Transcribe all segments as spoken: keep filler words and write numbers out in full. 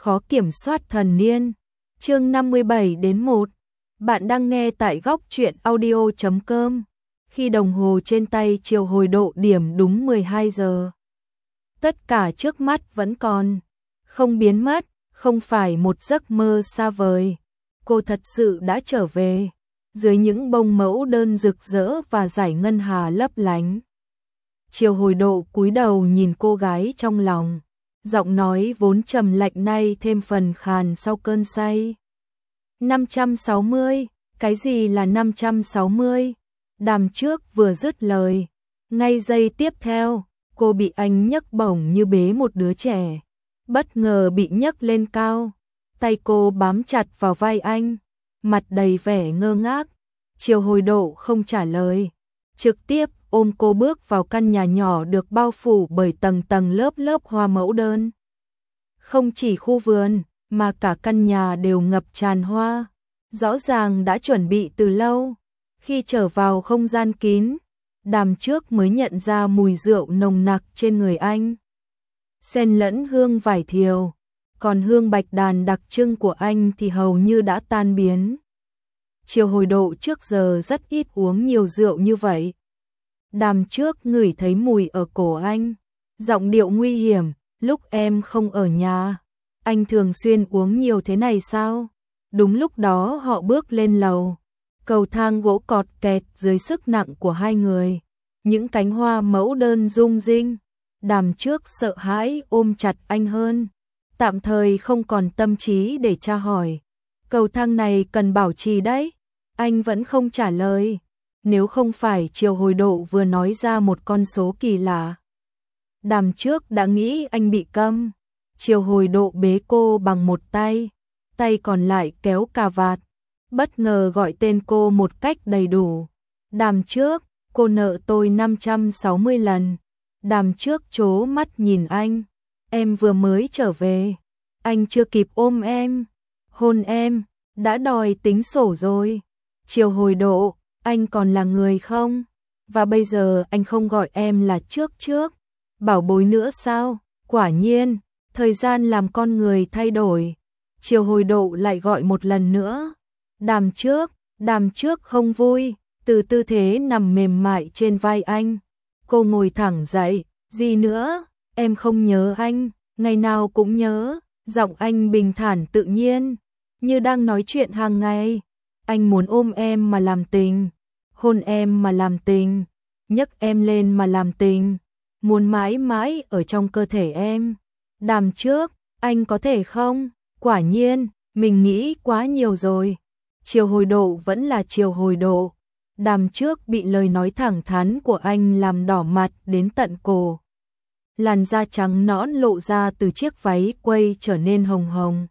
khó kiểm soát thần niên. Chương năm mươi bảy đến một. Bạn đang nghe tại góc truyện audio chấm com. Khi đồng hồ trên tay chiều hồi độ điểm đúng mười hai giờ. Tất cả trước mắt vẫn còn, không biến mất, không phải một giấc mơ xa vời. Cô thật sự đã trở về, dưới những bông mẫu đơn rực rỡ và dải ngân hà lấp lánh. Chiều hồi độ cúi đầu nhìn cô gái trong lòng, giọng nói vốn trầm lạnh nay thêm phần khàn sau cơn say. năm trăm sáu mươi, cái gì là năm trăm sáu mươi? Đàm trước vừa dứt lời, ngay giây tiếp theo, cô bị anh nhấc bổng như bế một đứa trẻ, bất ngờ bị nhấc lên cao, tay cô bám chặt vào vai anh, mặt đầy vẻ ngơ ngác. Chiều hồi độ không trả lời, trực tiếp ôm cô bước vào căn nhà nhỏ được bao phủ bởi tầng tầng lớp lớp hoa mẫu đơn. Không chỉ khu vườn, mà cả căn nhà đều ngập tràn hoa, rõ ràng đã chuẩn bị từ lâu. Khi trở vào không gian kín, Đàm trước mới nhận ra mùi rượu nồng nặc trên người anh, xen lẫn hương vải thiều, còn hương bạch đàn đặc trưng của anh thì hầu như đã tan biến. Chiều hồi độ trước giờ rất ít uống nhiều rượu như vậy. Đàm trước ngửi thấy mùi ở cổ anh, giọng điệu nguy hiểm, lúc em không ở nhà, anh thường xuyên uống nhiều thế này sao? Đúng lúc đó họ bước lên lầu, cầu thang gỗ cọt kẹt dưới sức nặng của hai người, những cánh hoa mẫu đơn rung rinh. Đàm trước sợ hãi ôm chặt anh hơn, tạm thời không còn tâm trí để tra hỏi. Cầu thang này cần bảo trì đấy. Anh vẫn không trả lời, nếu không phải chiều hồi độ vừa nói ra một con số kỳ lạ. Đàm trước đã nghĩ anh bị câm. Chiều hồi độ bế cô bằng một tay, tay còn lại kéo cà vạt, bất ngờ gọi tên cô một cách đầy đủ. Đàm trước, cô nợ tôi năm trăm sáu mươi lần. Đàm trước trố mắt nhìn anh, em vừa mới trở về, anh chưa kịp ôm em, hôn em, đã đòi tính sổ rồi. Chiều hồi độ, anh còn là người không? Và bây giờ anh không gọi em là trước trước, bảo bối nữa sao? Quả nhiên, thời gian làm con người thay đổi. Chiều hồi độ lại gọi một lần nữa. Đàm trước, đàm trước không vui, từ tư thế nằm mềm mại trên vai anh. Cô ngồi thẳng dậy, gì nữa, em không nhớ anh, ngày nào cũng nhớ. Giọng anh bình thản tự nhiên, như đang nói chuyện hàng ngày. Anh muốn ôm em mà làm tình, hôn em mà làm tình, nhấc em lên mà làm tình, muốn mãi mãi ở trong cơ thể em. Đàm trước, anh có thể không? Quả nhiên, mình nghĩ quá nhiều rồi. Chiều hồi độ vẫn là chiều hồi độ. Đàm trước bị lời nói thẳng thắn của anh làm đỏ mặt đến tận cổ. Làn da trắng nõn lộ ra từ chiếc váy quây trở nên hồng hồng.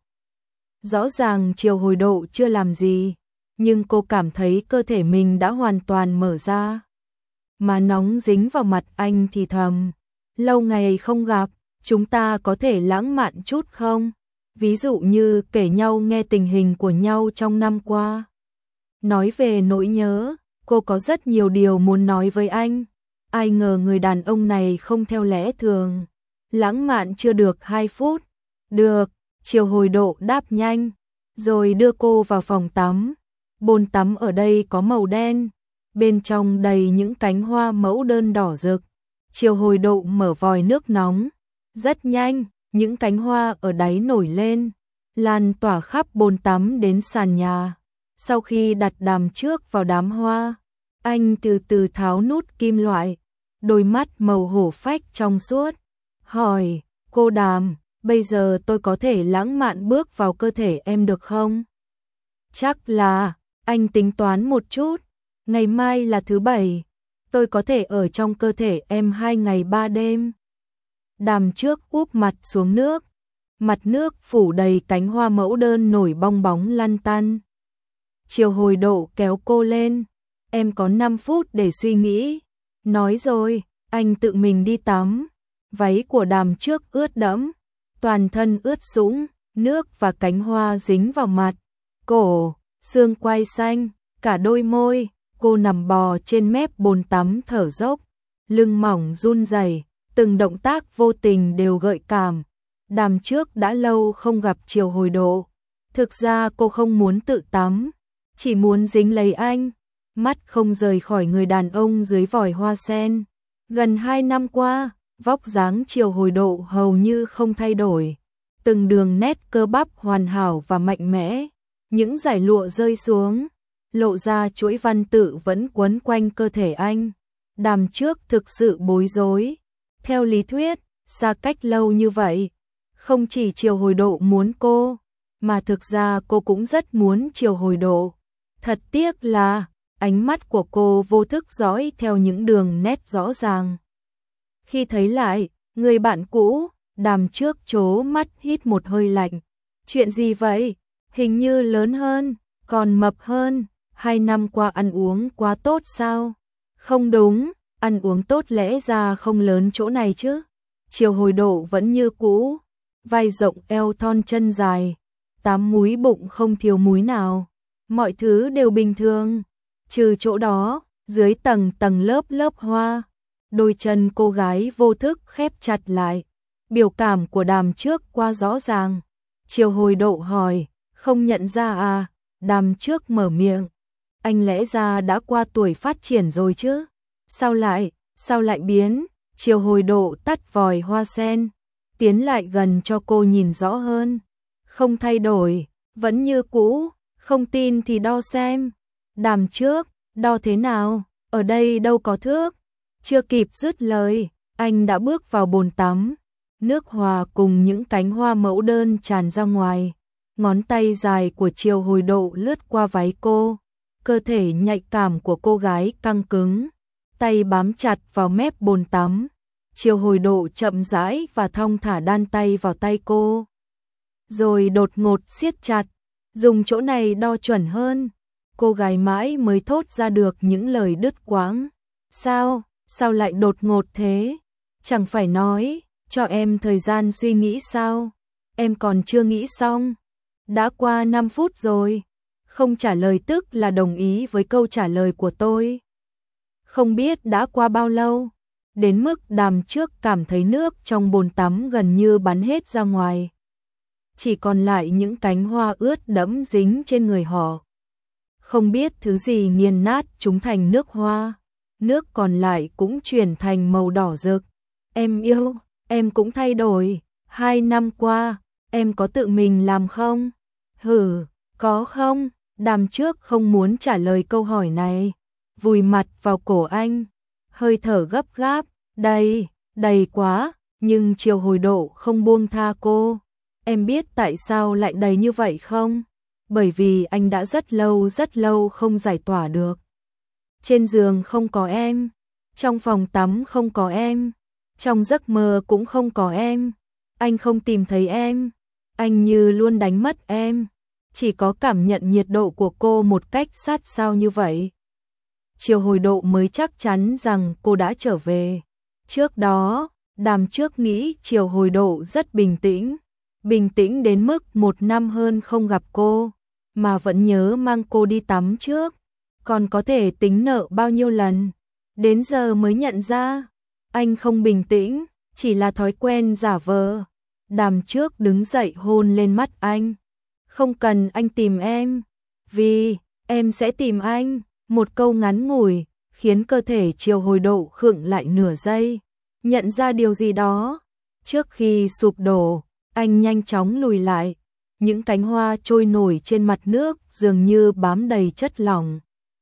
Rõ ràng chiều hồi độ chưa làm gì, nhưng cô cảm thấy cơ thể mình đã hoàn toàn mở ra. Mà nóng dính vào mặt anh thì thầm, lâu ngày không gặp, chúng ta có thể lãng mạn chút không? Ví dụ như kể nhau nghe tình hình của nhau trong năm qua. Nói về nỗi nhớ, cô có rất nhiều điều muốn nói với anh. Ai ngờ người đàn ông này không theo lẽ thường. Lãng mạn chưa được hai phút. Được, chiều hồi độ đáp nhanh, rồi đưa cô vào phòng tắm. Bồn tắm ở đây có màu đen, bên trong đầy những cánh hoa mẫu đơn đỏ rực. Chiều hồi độ mở vòi nước nóng, rất nhanh, những cánh hoa ở đáy nổi lên, lan tỏa khắp bồn tắm đến sàn nhà. Sau khi đặt đàm trước vào đám hoa, anh từ từ tháo nút kim loại, đôi mắt màu hổ phách trong suốt, hỏi, cô Đàm, bây giờ tôi có thể lãng mạn bước vào cơ thể em được không? Chắc là, anh tính toán một chút, ngày mai là thứ bảy, tôi có thể ở trong cơ thể em hai ngày ba đêm. Đàm trước úp mặt xuống nước, mặt nước phủ đầy cánh hoa mẫu đơn nổi bong bóng lăn tăn. Chiều hồi độ kéo cô lên, em có năm phút để suy nghĩ. Nói rồi, anh tự mình đi tắm. Váy của đàm trước ướt đẫm, toàn thân ướt sũng, nước và cánh hoa dính vào mặt, cổ, xương quai xanh, cả đôi môi. Cô nằm bò trên mép bồn tắm thở dốc, lưng mỏng run rẩy, từng động tác vô tình đều gợi cảm. Đàm trước đã lâu không gặp Triều Hồi Độ. Thực ra cô không muốn tự tắm, chỉ muốn dính lấy anh, mắt không rời khỏi người đàn ông dưới vòi hoa sen. Gần hai năm qua, vóc dáng Triều Hồi Độ hầu như không thay đổi. Từng đường nét cơ bắp hoàn hảo và mạnh mẽ, những dải lụa rơi xuống, lộ ra chuỗi văn tự vẫn quấn quanh cơ thể anh. Đàm trước thực sự bối rối. Theo lý thuyết, xa cách lâu như vậy, không chỉ Triều Hồi Độ muốn cô, mà thực ra cô cũng rất muốn Triều Hồi Độ. Thật tiếc là, ánh mắt của cô vô thức dõi theo những đường nét rõ ràng. Khi thấy lại, người bạn cũ, Đàm trước trố mắt hít một hơi lạnh. Chuyện gì vậy? Hình như lớn hơn, còn mập hơn, hai năm qua ăn uống quá tốt sao? Không đúng, ăn uống tốt lẽ ra không lớn chỗ này chứ. Triều Hồi Độ vẫn như cũ, vai rộng eo thon chân dài, tám múi bụng không thiếu múi nào. Mọi thứ đều bình thường, trừ chỗ đó, dưới tầng tầng lớp lớp hoa. Đôi chân cô gái vô thức khép chặt lại. Biểu cảm của Đàm trước quá rõ ràng. Triều Hồi Độ hỏi, không nhận ra à? Đàm trước mở miệng. Anh lẽ ra đã qua tuổi phát triển rồi chứ? Sao lại, sao lại biến? Triều Hồi Độ tắt vòi hoa sen, tiến lại gần cho cô nhìn rõ hơn. Không thay đổi, vẫn như cũ, không tin thì đo xem. Đàm trước, đo thế nào? Ở đây đâu có thước. Chưa kịp dứt lời, anh đã bước vào bồn tắm. Nước hòa cùng những cánh hoa mẫu đơn tràn ra ngoài. Ngón tay dài của Triều Hồi Độ lướt qua váy cô. Cơ thể nhạy cảm của cô gái căng cứng, tay bám chặt vào mép bồn tắm. Triều Hồi Độ chậm rãi và thong thả đan tay vào tay cô, rồi đột ngột siết chặt, dùng chỗ này đo chuẩn hơn. Cô gái mãi mới thốt ra được những lời đứt quãng. Sao, sao lại đột ngột thế? Chẳng phải nói, cho em thời gian suy nghĩ sao? Em còn chưa nghĩ xong. Đã qua năm phút rồi. Không trả lời tức là đồng ý với câu trả lời của tôi. Không biết đã qua bao lâu, đến mức Đàm trước cảm thấy nước trong bồn tắm gần như bắn hết ra ngoài. Chỉ còn lại những cánh hoa ướt đẫm dính trên người họ. Không biết thứ gì nghiền nát chúng thành nước hoa, nước còn lại cũng chuyển thành màu đỏ rực. Em yêu, em cũng thay đổi, hai năm qua, em có tự mình làm không? Hử, có không? Đàm trước không muốn trả lời câu hỏi này, vùi mặt vào cổ anh, hơi thở gấp gáp, đầy, đầy quá, nhưng Triều Hồi Độ không buông tha cô. Em biết tại sao lại đầy như vậy không? Bởi vì anh đã rất lâu rất lâu không giải tỏa được. Trên giường không có em, trong phòng tắm không có em, trong giấc mơ cũng không có em. Anh không tìm thấy em, anh như luôn đánh mất em. Chỉ có cảm nhận nhiệt độ của cô một cách sát sao như vậy. Triều Hồi Độ mới chắc chắn rằng cô đã trở về. Trước đó, Đàm trước nghĩ Triều Hồi Độ rất bình tĩnh. Bình tĩnh đến mức một năm hơn không gặp cô, mà vẫn nhớ mang cô đi tắm trước. Còn có thể tính nợ bao nhiêu lần. Đến giờ mới nhận ra, anh không bình tĩnh, chỉ là thói quen giả vờ. Đàm trước đứng dậy hôn lên mắt anh. Không cần anh tìm em, vì em sẽ tìm anh. Một câu ngắn ngủi, khiến cơ thể Triều Hồi Độ khựng lại nửa giây. Nhận ra điều gì đó. Trước khi sụp đổ, anh nhanh chóng lùi lại. Những cánh hoa trôi nổi trên mặt nước dường như bám đầy chất lỏng.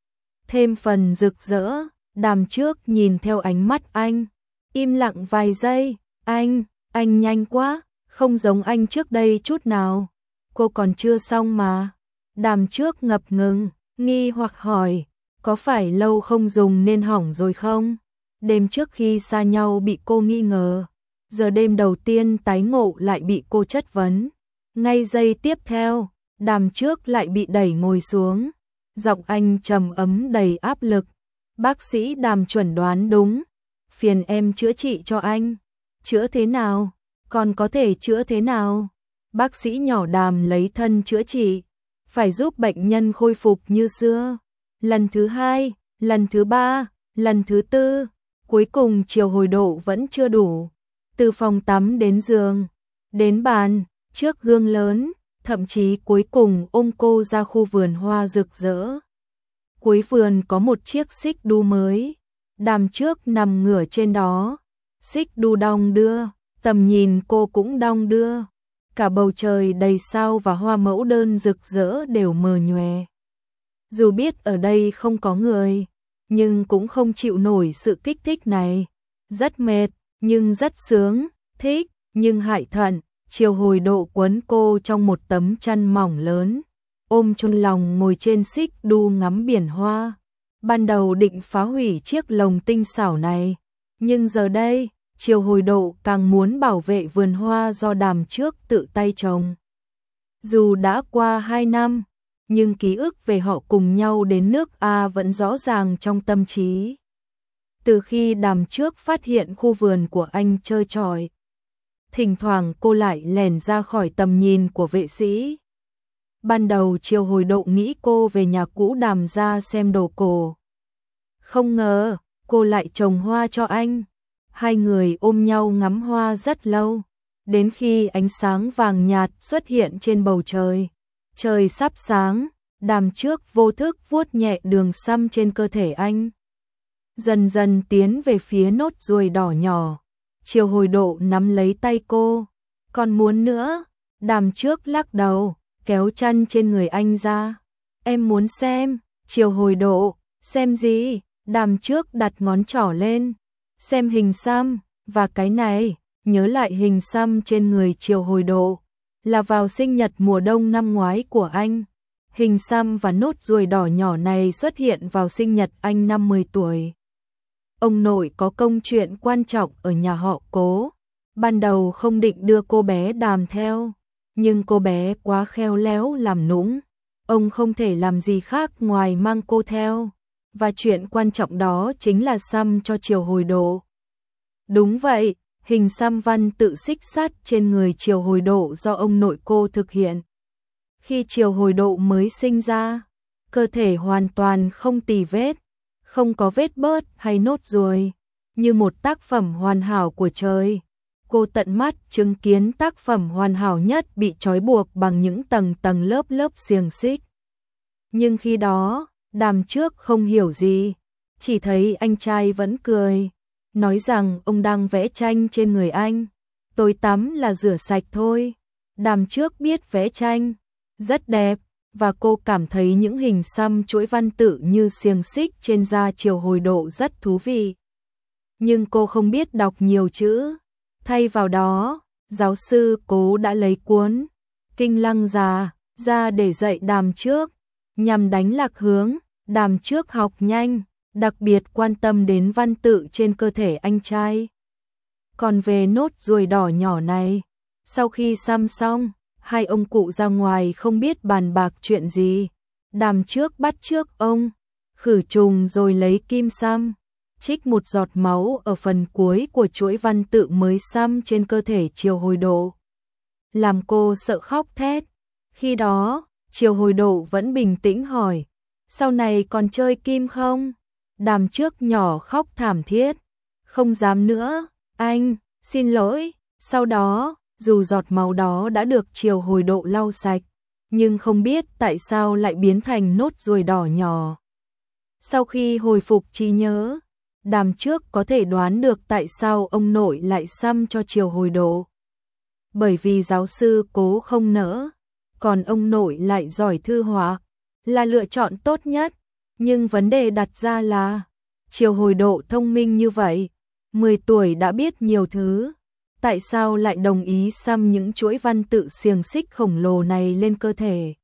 Thêm phần rực rỡ, Đàm trước nhìn theo ánh mắt anh. Im lặng vài giây, anh, anh nhanh quá, không giống anh trước đây chút nào. Cô còn chưa xong mà. Đàm trước ngập ngừng, nghi hoặc hỏi, có phải lâu không dùng nên hỏng rồi không? Đêm trước khi xa nhau bị cô nghi ngờ, giờ đêm đầu tiên tái ngộ lại bị cô chất vấn. Ngay giây tiếp theo, Đàm trước lại bị đẩy ngồi xuống. Giọng anh trầm ấm đầy áp lực. Bác sĩ Đàm chuẩn đoán đúng. Phiền em chữa trị cho anh. Chữa thế nào? Còn có thể chữa thế nào? Bác sĩ nhỏ Đàm lấy thân chữa trị. Phải giúp bệnh nhân khôi phục như xưa. Lần thứ hai, lần thứ ba, lần thứ tư. Cuối cùng Triều Hồi Độ vẫn chưa đủ. Từ phòng tắm đến giường, Đến bàn, trước gương lớn, thậm chí cuối cùng ôm cô ra khu vườn hoa rực rỡ. Cuối vườn có một chiếc xích đu mới, Đàm Trước nằm ngửa trên đó, xích đu đong đưa, tầm nhìn cô cũng đong đưa. Cả bầu trời đầy sao và hoa mẫu đơn rực rỡ đều mờ nhòe. Dù biết ở đây không có người, nhưng cũng không chịu nổi sự kích thích này. Rất mệt, nhưng rất sướng, thích, nhưng hại thận. Chiều hồi độ quấn cô trong một tấm chăn mỏng lớn, ôm chôn lòng ngồi trên xích đu ngắm biển hoa. Ban đầu định phá hủy chiếc lồng tinh xảo này, nhưng giờ đây, Chiều hồi độ càng muốn bảo vệ vườn hoa do Đàm Trước tự tay trồng. Dù đã qua hai năm, nhưng ký ức về họ cùng nhau đến nước A vẫn rõ ràng trong tâm trí. Từ khi Đàm Trước phát hiện khu vườn của anh trơ trọi, thỉnh thoảng cô lại lẻn ra khỏi tầm nhìn của vệ sĩ. Ban đầu Chiều hồi độ nghĩ cô về nhà cũ Đàm ra xem đồ cổ. Không ngờ, cô lại trồng hoa cho anh. Hai người ôm nhau ngắm hoa rất lâu, đến khi ánh sáng vàng nhạt xuất hiện trên bầu trời. Trời sắp sáng, Đàm Trước vô thức vuốt nhẹ đường săm trên cơ thể anh. Dần dần tiến về phía nốt ruồi đỏ nhỏ. Chiều hồi độ nắm lấy tay cô. Còn muốn nữa? Đàm Trước lắc đầu, kéo chăn trên người anh ra. Em muốn xem. Chiều hồi độ, xem gì? Đàm Trước đặt ngón trỏ lên. Xem hình xăm, và cái này, nhớ lại hình xăm trên người Chiều hồi độ. Là vào sinh nhật mùa đông năm ngoái của anh. Hình xăm và nốt ruồi đỏ nhỏ này xuất hiện vào sinh nhật anh năm mười tuổi. Ông nội có công chuyện quan trọng ở nhà họ Cố. Ban đầu không định đưa cô bé Đàm theo, nhưng cô bé quá khéo léo làm nũng. Ông không thể làm gì khác ngoài mang cô theo. Và chuyện quan trọng đó chính là xăm cho Chiều hồi độ. Đúng vậy, hình xăm văn tự xích sắt trên người Chiều hồi độ do ông nội cô thực hiện. Khi Chiều hồi độ mới sinh ra, cơ thể hoàn toàn không tì vết, không có vết bớt hay nốt ruồi, như một tác phẩm hoàn hảo của trời. Cô tận mắt chứng kiến tác phẩm hoàn hảo nhất bị trói buộc bằng những tầng tầng lớp lớp xiềng xích. Nhưng khi đó, Đàm Trước không hiểu gì, chỉ thấy anh trai vẫn cười, nói rằng ông đang vẽ tranh trên người anh. Tôi tắm là rửa sạch thôi. Đàm Trước biết vẽ tranh, rất đẹp, và cô cảm thấy những hình xăm chuỗi văn tự như xiềng xích trên da Chiều hồi độ rất thú vị. Nhưng cô không biết đọc nhiều chữ. Thay vào đó, giáo sư Cố đã lấy cuốn Kinh Lăng Già ra để dạy Đàm Trước, nhằm đánh lạc hướng. Đàm Trước học nhanh, đặc biệt quan tâm đến văn tự trên cơ thể anh trai. Còn về nốt ruồi đỏ nhỏ này, sau khi xăm xong, hai ông cụ ra ngoài không biết bàn bạc chuyện gì. Đàm Trước bắt chước ông, khử trùng rồi lấy kim xăm, trích một giọt máu ở phần cuối của chuỗi văn tự mới xăm trên cơ thể Chiều hồi độ. Làm cô sợ khóc thét. Khi đó, Chiều hồi độ vẫn bình tĩnh hỏi, sau này còn chơi kim không? Đàm Trước nhỏ khóc thảm thiết. Không dám nữa, anh, xin lỗi. Sau đó, dù giọt máu đó đã được Chiều hồi độ lau sạch, nhưng không biết tại sao lại biến thành nốt ruồi đỏ nhỏ. Sau khi hồi phục trí nhớ, Đàm Trước có thể đoán được tại sao ông nội lại xăm cho Chiều hồi độ. Bởi vì giáo sư Cố không nỡ, còn ông nội lại giỏi thư họa, là lựa chọn tốt nhất. Nhưng vấn đề đặt ra là, Chiều hồi độ thông minh như vậy, mười tuổi đã biết nhiều thứ, tại sao lại đồng ý xăm những chuỗi văn tự xiềng xích khổng lồ này lên cơ thể?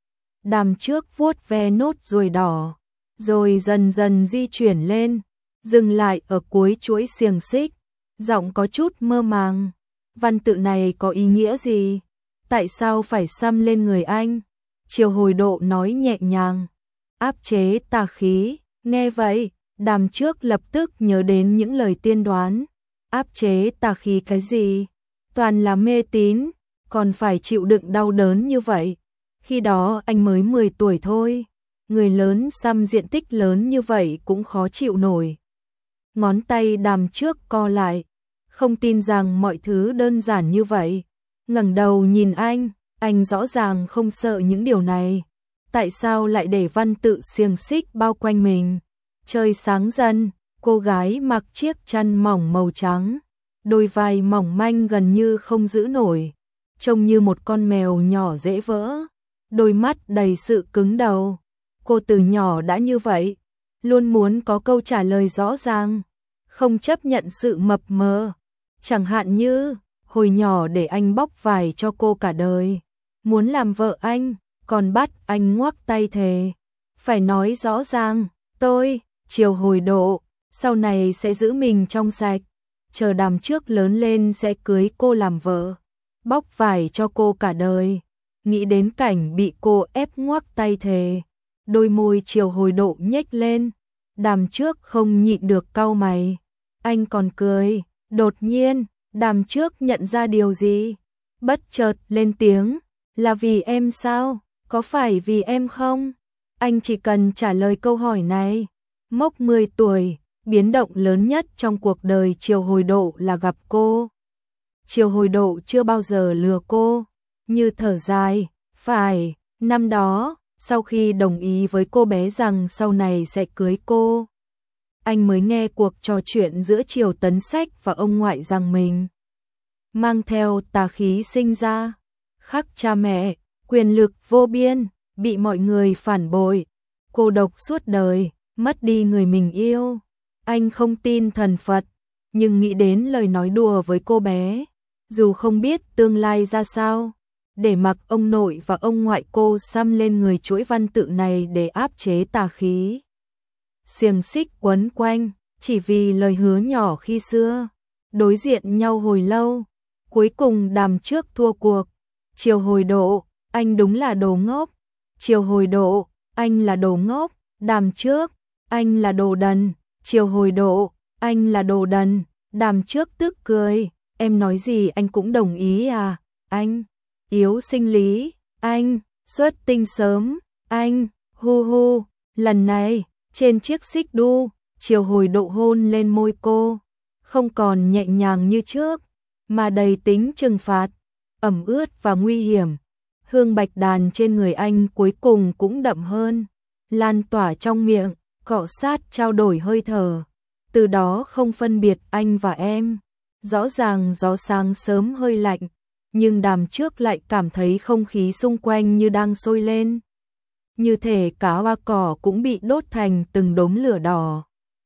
Đàm Trước vuốt ve nốt ruồi đỏ, rồi dần dần di chuyển lên, dừng lại ở cuối chuỗi xiềng xích, giọng có chút mơ màng. Văn tự này có ý nghĩa gì? Tại sao phải xăm lên người anh? Chiều hồi độ nói nhẹ nhàng, áp chế tà khí. Nghe vậy, Đàm Trước lập tức nhớ đến những lời tiên đoán. Áp chế tà khí cái gì? Toàn là mê tín, còn phải chịu đựng đau đớn như vậy. Khi đó anh mới mười tuổi thôi, người lớn xăm diện tích lớn như vậy cũng khó chịu nổi. Ngón tay Đàm Trước co lại, không tin rằng mọi thứ đơn giản như vậy. ngẩng đầu nhìn anh, anh rõ ràng không sợ những điều này. Tại sao lại để văn tự xiềng xích bao quanh mình? Trời sáng dần, cô gái mặc chiếc chăn mỏng màu trắng, đôi vai mỏng manh gần như không giữ nổi, trông như một con mèo nhỏ dễ vỡ, đôi mắt đầy sự cứng đầu. Cô từ nhỏ đã như vậy, luôn muốn có câu trả lời rõ ràng, không chấp nhận sự mập mờ. Chẳng hạn như, hồi nhỏ để anh bóc vải cho cô cả đời, muốn làm vợ anh, còn bắt anh ngoắc tay thề. Phải nói rõ ràng, tôi, Triều Hồi Độ, sau này sẽ giữ mình trong sạch, chờ Đàm Trước lớn lên sẽ cưới cô làm vợ, bóc vải cho cô cả đời. Nghĩ đến cảnh bị cô ép ngoắc tay thề, đôi môi Triều Hồi Độ nhếch lên, Đàm Trước không nhịn được cau mày. Anh còn cười, đột nhiên, Đàm Trước nhận ra điều gì, bất chợt lên tiếng, là vì em sao, có phải vì em không? Anh chỉ cần trả lời câu hỏi này. Mốc mười tuổi, biến động lớn nhất trong cuộc đời Triều Hồi Độ là gặp cô. Triều Hồi Độ chưa bao giờ lừa cô, như thở dài, phải, năm đó, sau khi đồng ý với cô bé rằng sau này sẽ cưới cô, anh mới nghe cuộc trò chuyện giữa Triều Tấn Sách và ông ngoại rằng mình mang theo tà khí sinh ra, khắc cha mẹ, quyền lực vô biên, bị mọi người phản bội, cô độc suốt đời, mất đi người mình yêu. Anh không tin thần Phật, nhưng nghĩ đến lời nói đùa với cô bé, dù không biết tương lai ra sao, để mặc ông nội và ông ngoại cô xăm lên người chuỗi văn tự này để áp chế tà khí. Xiềng xích quấn quanh, chỉ vì lời hứa nhỏ khi xưa, đối diện nhau hồi lâu, cuối cùng Đàm Trước thua cuộc. Triều Hồi Độ, anh đúng là đồ ngốc. Triều Hồi Độ, anh là đồ ngốc. Đàm Trước, anh là đồ đần. Triều Hồi Độ, anh là đồ đần. Đàm Trước tức cười, em nói gì anh cũng đồng ý à? Anh yếu sinh lý, anh xuất tinh sớm, anh hu hu. Lần này, trên chiếc xích đu, Triều Hồi Độ hôn lên môi cô, không còn nhẹ nhàng như trước, mà đầy tính trừng phạt, ẩm ướt và nguy hiểm. Hương bạch đàn trên người anh cuối cùng cũng đậm hơn, lan tỏa trong miệng, cọ sát trao đổi hơi thở. Từ đó không phân biệt anh và em. Rõ ràng gió sáng sớm hơi lạnh, nhưng Đàm Trước lại cảm thấy không khí xung quanh như đang sôi lên. Như thể cả hoa cỏ cũng bị đốt thành từng đốm lửa đỏ.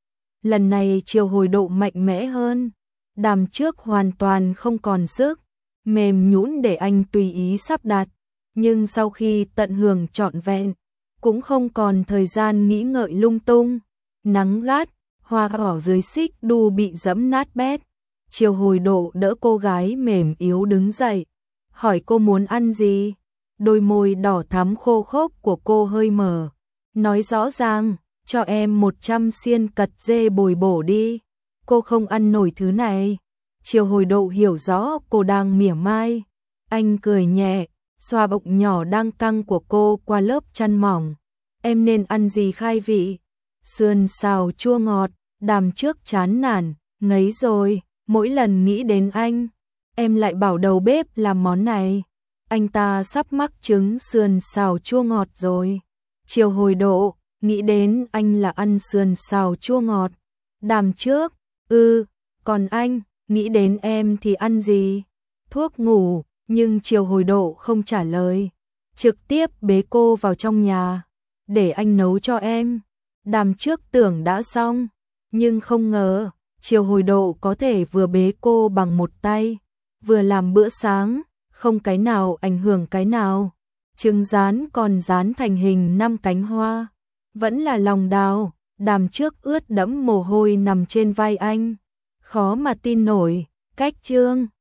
Lần này Triều Hồi Độ mạnh mẽ hơn, Đàm Trước hoàn toàn không còn sức, mềm nhũn để anh tùy ý sắp đặt, nhưng sau khi tận hưởng trọn vẹn, cũng không còn thời gian nghĩ ngợi lung tung. Nắng gắt, hoa cỏ dưới xích đu bị dẫm nát bét. Triều Hồi Độ đỡ cô gái mềm yếu đứng dậy, hỏi cô muốn ăn gì. Đôi môi đỏ thắm khô khốc của cô hơi mở, nói rõ ràng, cho em một trăm xiên cật dê bồi bổ đi, cô không ăn nổi thứ này. Triều Hồi Độ hiểu rõ cô đang mỉa mai, anh cười nhẹ, xoa bụng nhỏ đang căng của cô qua lớp chăn mỏng. Em nên ăn gì khai vị? Sườn xào chua ngọt. Đàm Trước chán nản, ngấy rồi, mỗi lần nghĩ đến anh, em lại bảo đầu bếp làm món này. Anh ta sắp mắc chứng sườn xào chua ngọt rồi. Triều Hồi Độ, nghĩ đến anh là ăn sườn xào chua ngọt. Đàm Trước, ư, còn anh, nghĩ đến em thì ăn gì? Thuốc ngủ, nhưng Triều Hồi Độ không trả lời, trực tiếp bế cô vào trong nhà, để anh nấu cho em. Đàm Trước tưởng đã xong, nhưng không ngờ, Triều Hồi Độ có thể vừa bế cô bằng một tay, vừa làm bữa sáng, không cái nào ảnh hưởng cái nào. Trứng rán còn rán thành hình năm cánh hoa, vẫn là lòng đào. Đàm Trước ướt đẫm mồ hôi nằm trên vai anh, khó mà tin nổi. Cách chương